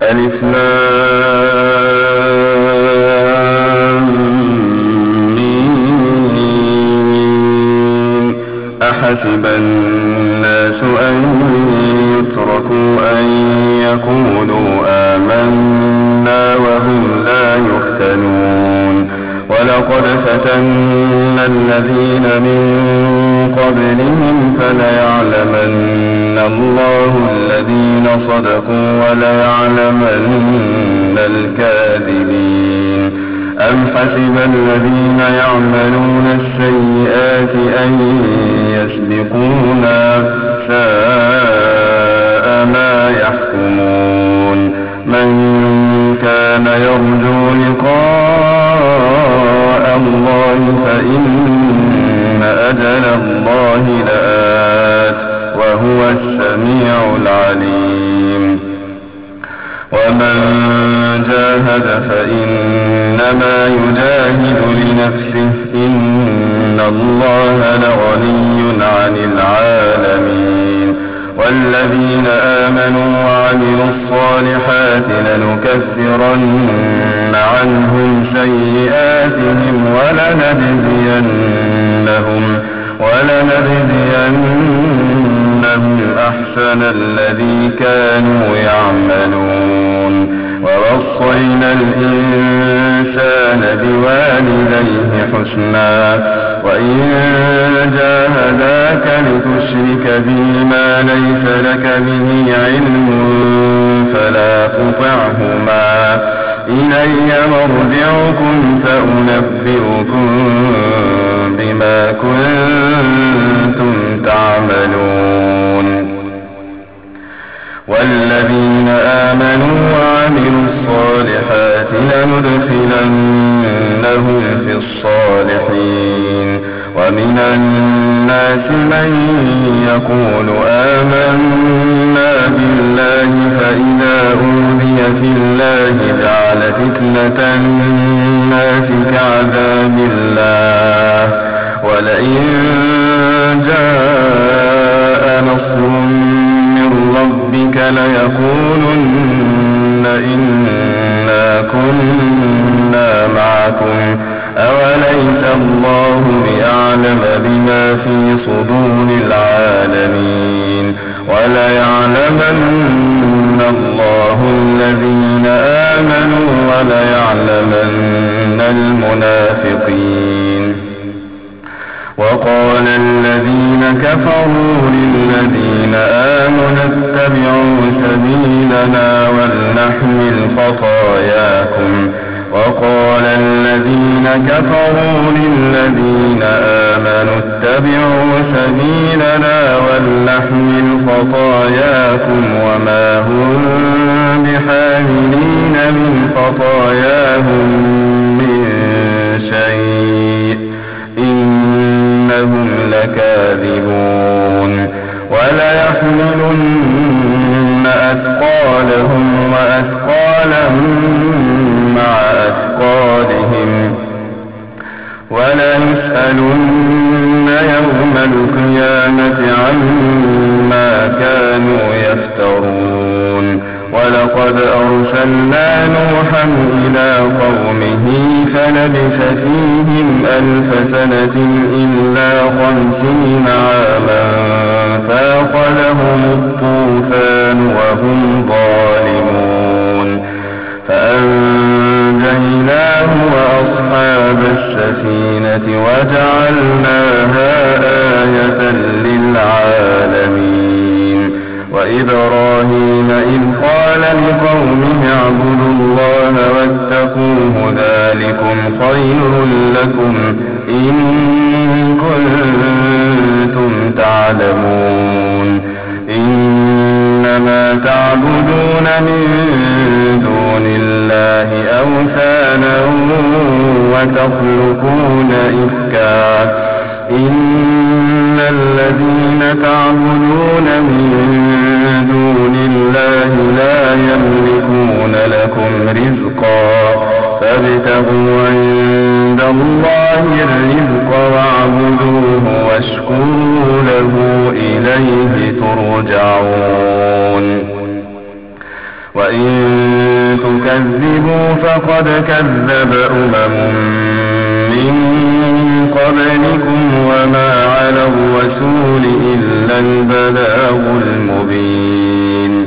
ألف لام ميم. أحسب الناس أن يتركوا أن يقولوا آمنا وهم لا يفتنون ولقد فتنا الذين من قبلهم فليعلمن الله الذين صدقوا وليعلمن الكاذبين. أم حسب الذين يعملون السيئات أن يسبقونا ساء ما يحكمون. من كان يرجو لقاء الله فإن أجل الله لآت وهو السميع العليم. ومن جاهد فإنما يجاهد لنفسه إن الله لغني عن العالمين. والذين آمنوا وعملوا الصالحات لنكفرن عنهم سيئاتهم ولنجزينهم أحسن الذي كانوا يعملون. ووصينا الإنسان بوالديه حسنا وإن جاهداك لتشرك بي ما ليس لك به علم فلا تطعهما إلي مرجعكم فأنبئكم بما كنتم تعملون. والذين آمنوا وعملوا الصالحات لندخلنهم في الصالحين. ومن الناس من يقول آمنا بالله فإذا أوذي في الله جعل فتنة الناس كعذاب الله ولئن جاء نصر من ربك ليقولن إنا كنا معكم أوليس الله بأعلم بما في صدور العالمين. وليعلمن الله الذين آمنوا وليعلمن المنافقين. وقال الذين كفروا للذين آمنوا اتبعوا سبيلنا ولنحمل خطاياكم. وقال الذين كفروا للذين آمنوا اتبعوا سبيلنا ولنحمل خطاياكم وما هم بحاملين من خطاياهم من شيء إنهم لكاذبون. وليحملن أثقالهم وأثقالا مع أثقالهم وليسألن يوم القيامة عما كانوا يفترون. ولقد أرسلنا نوحا إلى قومه فلبث فيهم 1000 سنة إلا 50 عاما فأخذهم الطوفان وهم ظالمون فأنجيناه وأصحاب السفينة وجعلناها آية للعالمين. وإبراهيم إذ قال لقومه اعبدوا الله واتقوه ذلكم خير لكم إن كنتم تعلمون. إنما تعبدون من دون الله أوثانا وتخلقون إفكا إن الذين تعبدون من دون الله لا يملكون لكم رزقا فابتغوا عند الله الرزق واعبدوه واشكروا له إليه ترجعون. وإن تكذبوا فقد كذب من قبلكم وما على الرسول إلا البلاغ المبين.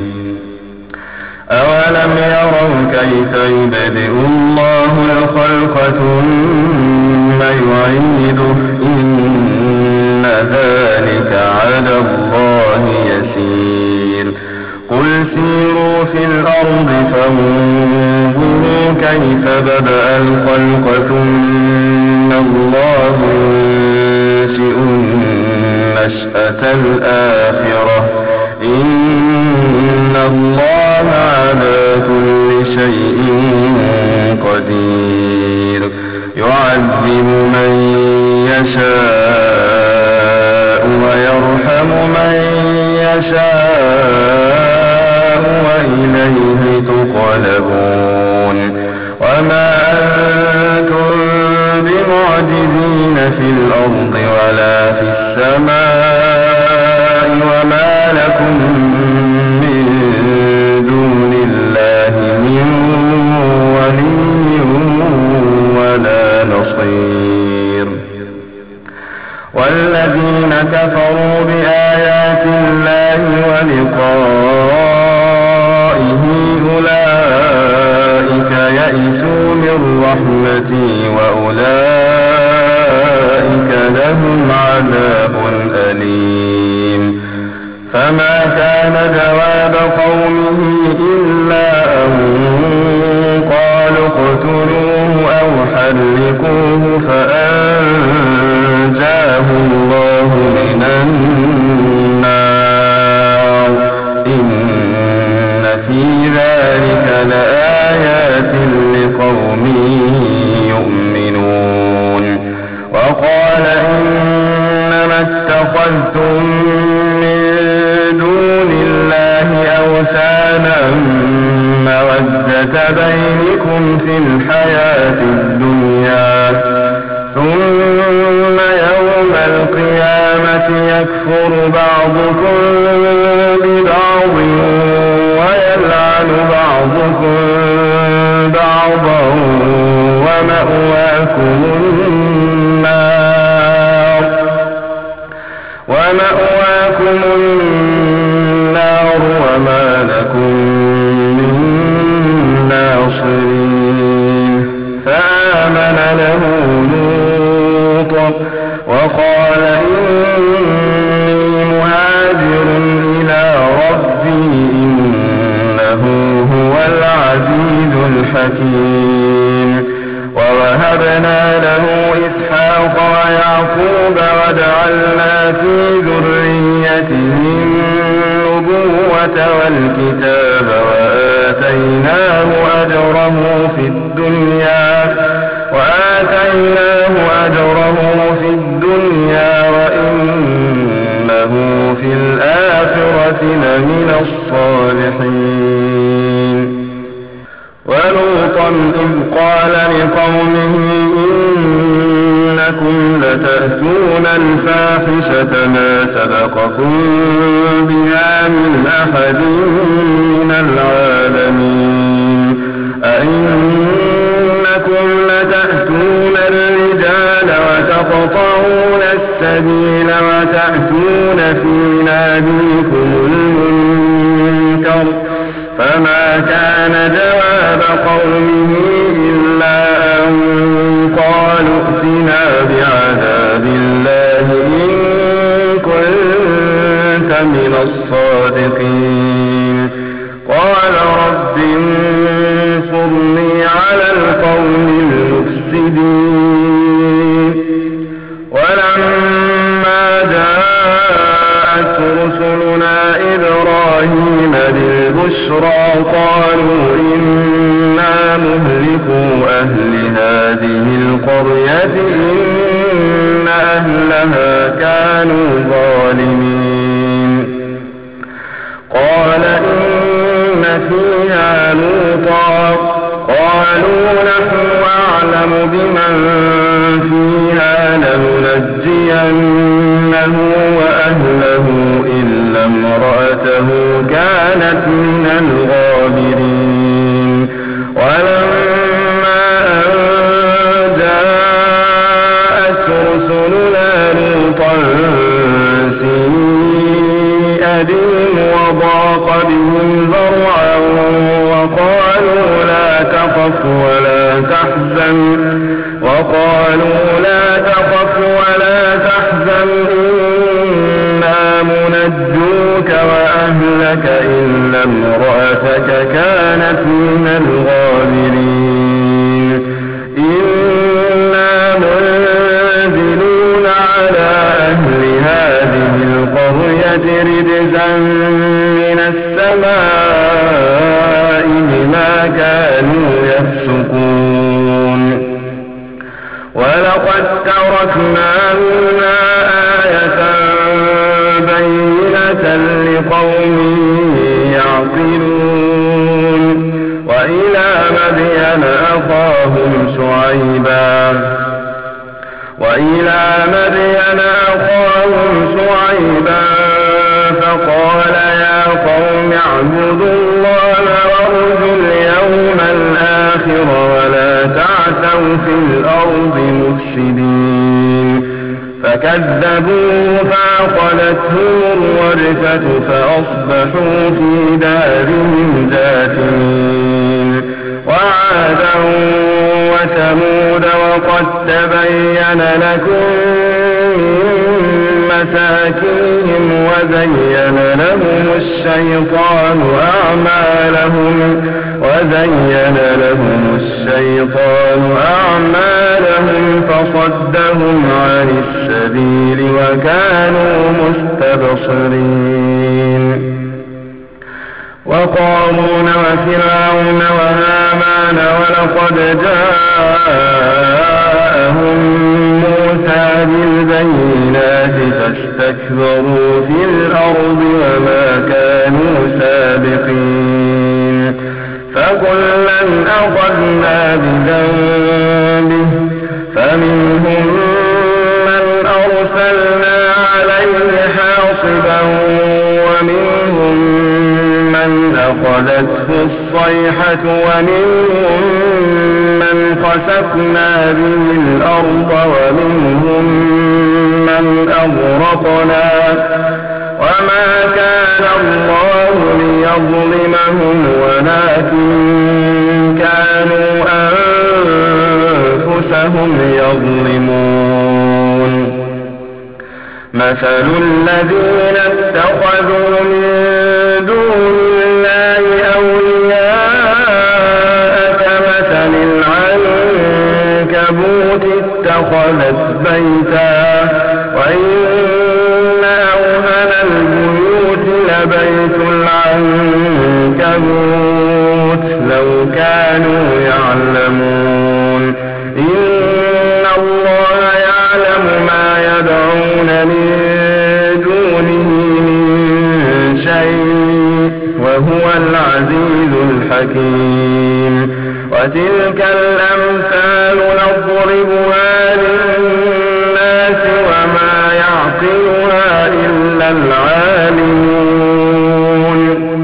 أولم يروا كيف يبدئ الله الخلق ثم يعيده إن ذلك على الله يسير. قل سيروا في الأرض فانظروا كيف بدأ الخلق ثم الله ينشئ النشأة الآخرة إن الله على كل شيء قدير. يعذب من يشاء ويرحم من يشاء وإليه تقلبون. وما أنتم بمعجزين في الأرض ولا في السماء وما لكم من دون الله من ولي ولا نصير. والذين كفروا بآيات الله ولقائه أولئك يئسوا من رحمتي وأولئك لهم عذاب أليم. فما كان جواب قومه إلا أن قالوا اقتلوه أو حرقوه فأنجاه الله من النار. إن في ذلك لآيات لقوم يؤمنون. وقال إنما اتخذتم من دون الله أوثانا مودة بينكم في الحياة الدنيا ثم يوم القيامة يكفر بعضكم ببعض ويلعن بعضكم بعضا ومأواكم النار وما لكم من ناصرين. فآمن له لوط وقال إني مهاجر إلى ربي إنه هو العزيز الحكيم. ووهبنا له إسحاق ويعقوب وجعلنا في ذريته النبوة والكتاب وآتيناه أجره في الدنيا وإنه في الآخرة لمن الصالحين. ولوطا إذ قال لقومه إنكم لتأتون الفاحشة ما سبقكم بها من أحد من العالمين. أئنكم لتأتون الرجال وتقطعون السبيل وتأتون في ناديكم المنكر. فما كان جواب قومه إلا أن قالوا ائتنا بعذاب الله إن كنت من الصادقين. قال رب انصرني على القوم المفسدين. ولما جاءت رسلنا إبراهيم بالبشرى قالوا إنا مهلكو أهل هذه القرية إن أهلها كانوا ظالمين. قال إن فيها لوطا قالوا نحن أعلم بمن فيها لننجينه وأهله إلا امرأته كانت من الغابرين. كانت من الغابرين إنا منزلون على أهل هذه القرية رجزا من السماء بما كانوا يفسقون ولقد تركنا منها آية بينة لقوم يعقلون وإلى مدين أخاهم شعيبا فقال يا قوم اعبدوا الله وارجوا اليوم الآخر ولا تعثوا في الأرض مفسدين فكذبوه فأخذتهم الرجفة فأصبحوا في دارهم جاثمين وعادا وثمود وقد تبين لكم من مساكنهم وزين لهم الشيطان أعمالهم فصدهم عن السبيل وكانوا مستبصرين وقارون وفرعون وهامان ولقد جاءهم موسى بالبينات فاستكبروا في الأرض وما كانوا سابقين فكلا أخذنا بذنبه فمنهم من أرسلنا عليه حاصبا ومنهم من أخذته الصيحة ومنهم من خسفنا به الأرض ومنهم من أغرقنا وما كان الله ليظلمهم ولكن كانوا أنفسهم يظلمون مثل الذين اتخذوا من دون الله أولياء كمثل العنكبوت اتخذت بيتا وإن أوهن البيوت لبيت العنكبوت لو كانوا يعلمون إن الله يعلم ما يدعون من دونه من شيء وهو العزيز الحكيم وتلك الأمثال نضربها للناس وما يعقلها إلا العالمون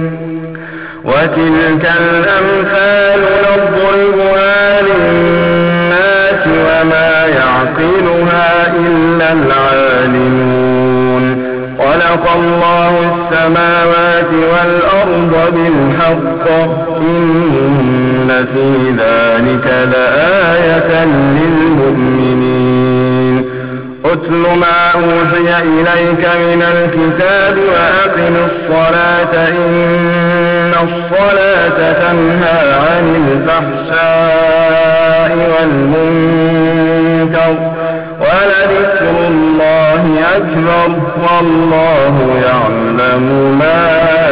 وتلك الأمثال نضربها للناس وما يعقلها إلا العالمون خلق الله السماوات والأرض بالحق إن في ذلك لآية للمؤمنين اتل ما أوحي إليك من الكتاب وأقم الصلاة إن الصلاة تنهى عن الفحشاء والمنكر ولذكر الله أكبر والله يعلم ما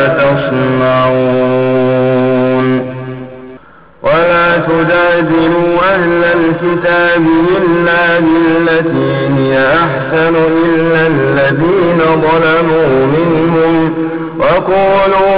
تصنعون ولا تجادلوا أهل الكتاب إلا بالتي هي أحسن إلا الذين ظلموا منهم وقولوا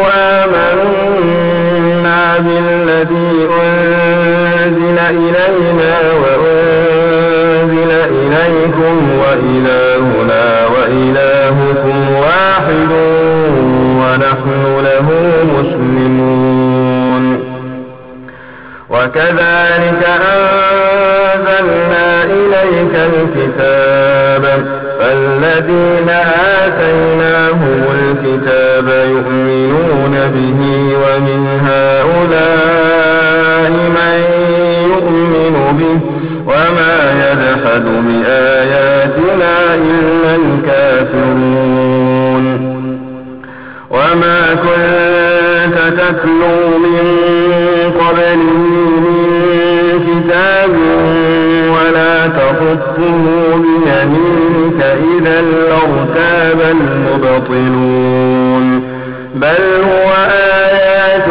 آمنا بالذي أنزل إلينا وأنزل إليكم وإلهنا وإلهكم واحد ونحن له مسلمون وكذلك أنزلنا إليك الكتاب فالذين آتيناهم الكتاب يؤمنون به ومن هؤلاء من يؤمن به وما يجحد بآياتنا إلا الكافرون وما كنت تتلو من يبطلون بل هو آيات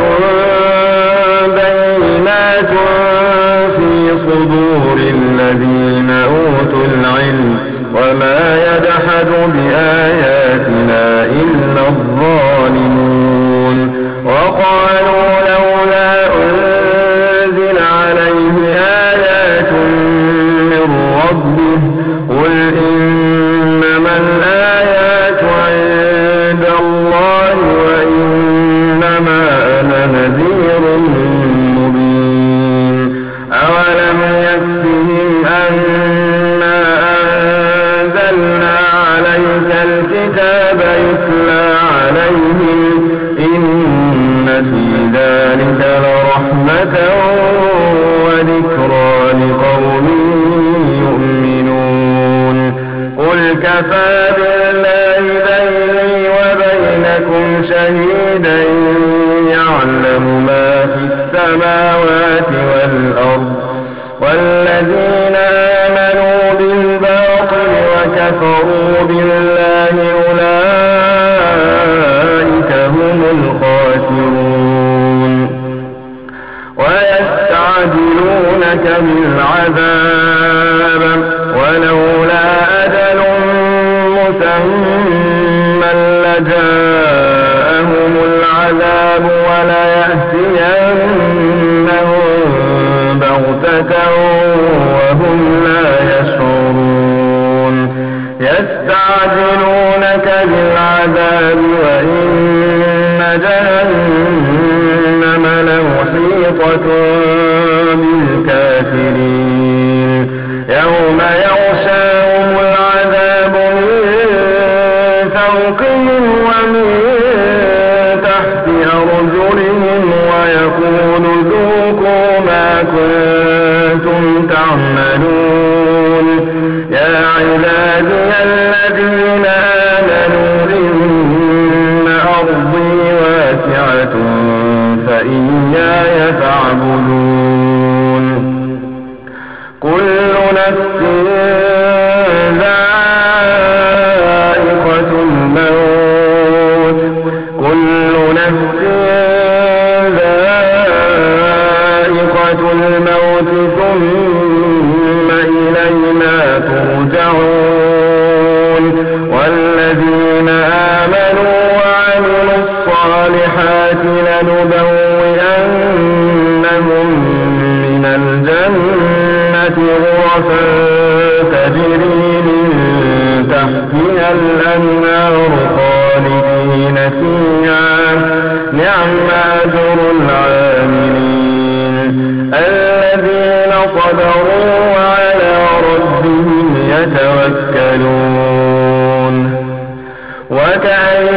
بينات في صدور الذين أوتوا العلم وما يجحد بآياتنا إلا الظالمون وقالوا لولا أنزل عليه آيات من ربه قل إنما الآيات عند الله وإنما أنا نذير مبين أولم يكفهم أنا أنزلنا عليك الكتاب يتلى عليهم إن في ذلك لرحمة وذكرى لقوم يؤمنون قل كفى بالله بيني وبينكم شهيدا يعلم ما في السماوات والأرض والذين آمنوا بالباطل وكفروا بالله أولئك هم الخاسرون ويستعجلونك بالعذاب ولولا أجل مسمى لجاءهم العذاب وليأتينهم بغتة وهم لا يشعرون يستعجلونك بالعذاب وإن جهنم لمحيطة بالكافرين يوم يغشاهم العذاب من فوقهم ومن تحت أرجلهم ويقول ذوقوا ما كنتم تعملون يا عبادي الذين آمنوا إن أرضي واسعة فإياي فاعبدون كل نفس ذائقة الموت كل نفس ذائقة الموت ثم إلينا ترجعون والذين آمنوا وعملوا الصالحات لنبوئنهم من الجنة غرفا تجري من تحتها الأنهار خالدين فيها نعم أجر العاملين الذين صبروا وعلى ربهم يتوكلون وكأين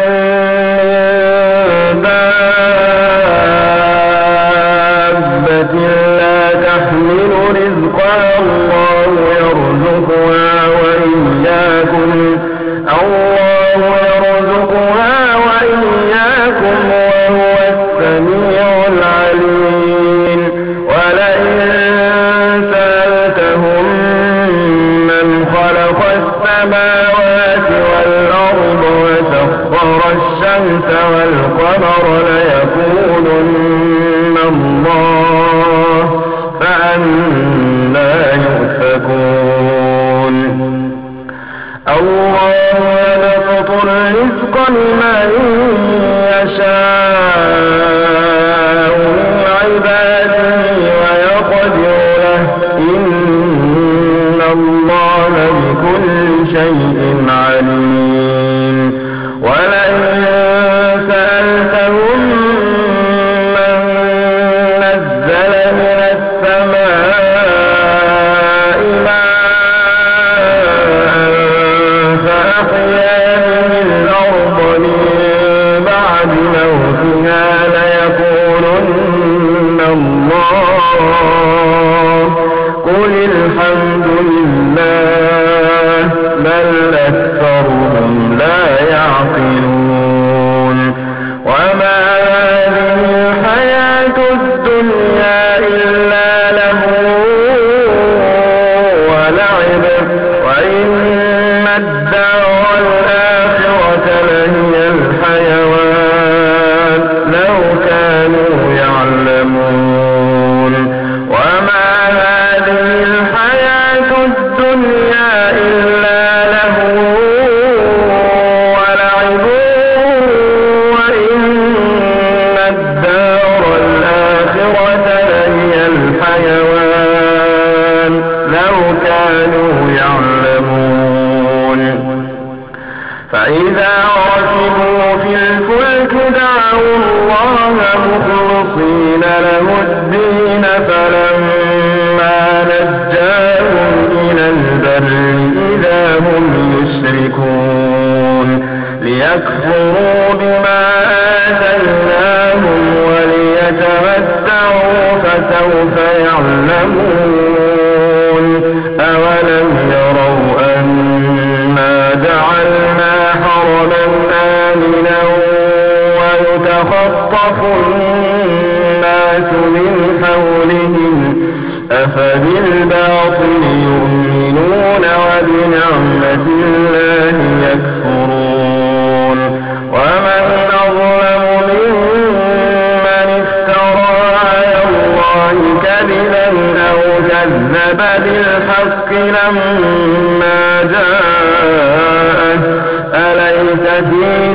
من دابة لا تحمل رزقها الله يرزقها وإياكم وهو السميع العليم ولئن سألتهم من خلق السماوات والأرض وسخر الشمس والقمر ليقولن الله فأنى يؤفكون الله يبسط الرزق لمن يشاء من عباده ويقدر له إن الله بكل شيء عليم ولئن سألتهم من نزل من السماء ماء فأحيا به الأرض من بعد موتها ليقولن الله قل الحمد لله بل أكثرهم لا يعقلون وما هذه الحياة الدنيا إلا لهو ولعب وإن الدار الآخرة فإذا ركبوا في الفلك دعوا الله مخلصين له الدين فلما نجاهم إلى البر إذا هم يشركون ليكفروا بما آتيناهم وليتمتعوا فسوف يعلمون أولم يروا أنا جعلنا حرما آمنا ويتخطف الناس من حولهم أفبالباطل يؤمنون وبنعمة الله يكفرون ومن أظلم ممن افترى على الله كذبا أو كذب بالحق لما جاءه أليس في